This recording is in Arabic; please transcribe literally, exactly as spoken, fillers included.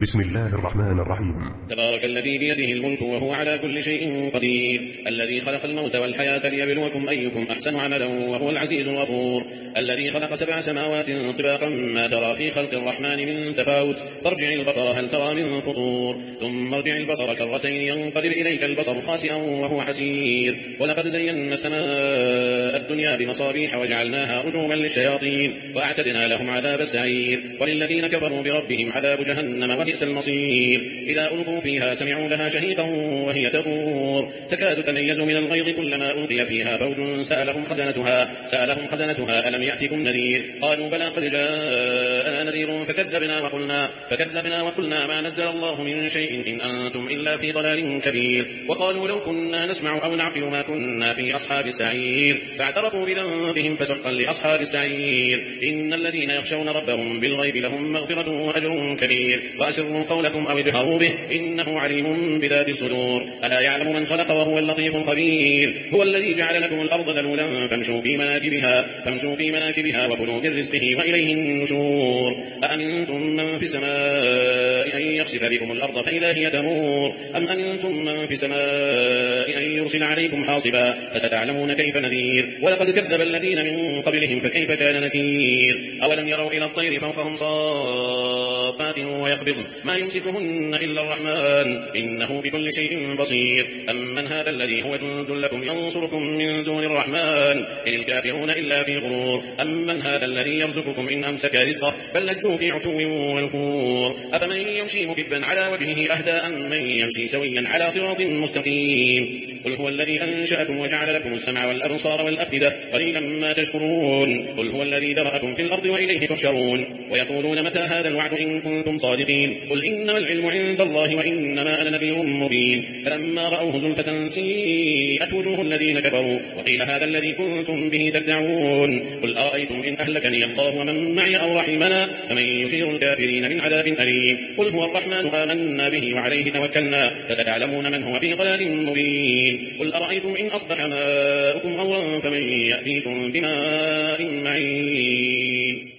بسم الله الرحمن الرحيم. تبارك الذي بيده الملك وهو على كل شيء قدير، الذي خلق الموت والحياة ليبلوكم أيكم أحسن عملا وهو العزيز الغفور، الذي خلق سبع سماوات طباقا ما ترى في خلق الرحمن من تفاوت، فارجع البصر هل ترى من فطور، ثم ارجع البصر كرتين ينقلب إليك البصر خاسئا وهو حسير، ولقد زينا السماء الدنيا بمصابيح وجعلناها رجوما للشياطين وأعتدنا لهم عذاب السعير، وللذين كفروا بربهم عذاب جهنم وبئس المصير، إذا ألقوا فيها سمعوا لها شهيقا وهي تفور تكاد تميز من الغيظ كلما ألقي فيها فوج سألهم خزنتها سألهم خزنتها ألم يأتكم نذير قالوا بلى قد جاءنا نذير فكذبنا وقلنا فكذبنا وقلنا ما نزل الله من شيء إن أنتم إلا في ضلال كبير، وقالوا لو كنا نسمع أو نعقل ما كنا في أصحاب السعير، فاعترفوا بذنبهم فسحقا لأصحاب السعير، إن الذين يخشون ربهم بالغيب لهم مغفرة وأجر كبير، وأسروا قولكم أو اجهروا به إنه عليم بذات الصدور، ألا يعلم من خلق وهو اللطيف الخبير، هو الذي جعل لكم الأرض ذلولا فامشوا في مناكبها فامشوا في مناكبها وكلوا من رزقه وإليه النشور، أأمنتم من في السماء أن يخسف بكم الأرض فإذا هي تمور، أم أنتم من في السماء أن يرسل عليكم حاصبا فستعلمون كيف نذير، ولقد كذب الذين من قبلهم فكيف كان نكير، أولم يروا إلى الطير فوقهم صافات ويقبضن ما يمسكهن إلا الرحمن إنه بكل شيء بصير، أمن هذا الذي هو جند لكم ينصركم من دون الرحمن إن الكافرون إلا في غرور، أمن هذا الذي يرزقكم إن أمسك رزقه بل لجوا في عتو ونفور، أفمن يمشي مكبا على وجهه أهدى أم من يمشي سويا على صراط مستقيم، قل هو الذي أنشأكم وجعل لكم السمع والأبصار والأفئدة قليلا ما تشكرون، قل هو الذي ذرأكم في الأرض وإليه تحشرون، ويقولون متى هذا الوعد إن كنتم صادقين، قل إنما العلم عند الله وإنما أنا نذير مبين، فلما رأوه زلفة سيئت وجوه الذين كفروا وقيل هذا الذي كنتم به تدعون، قل أرأيتم إن أهلكني الله ومن معي أو رحمنا فمن يجير الكافرين من عذاب أليم، قل هو الرحمن آمنا به وعليه توكلنا فستعلمون من هو في ضلال مبين، قل أرأيتم إن أصبح ماؤكم غورا فمن يأتيكم بماء معين.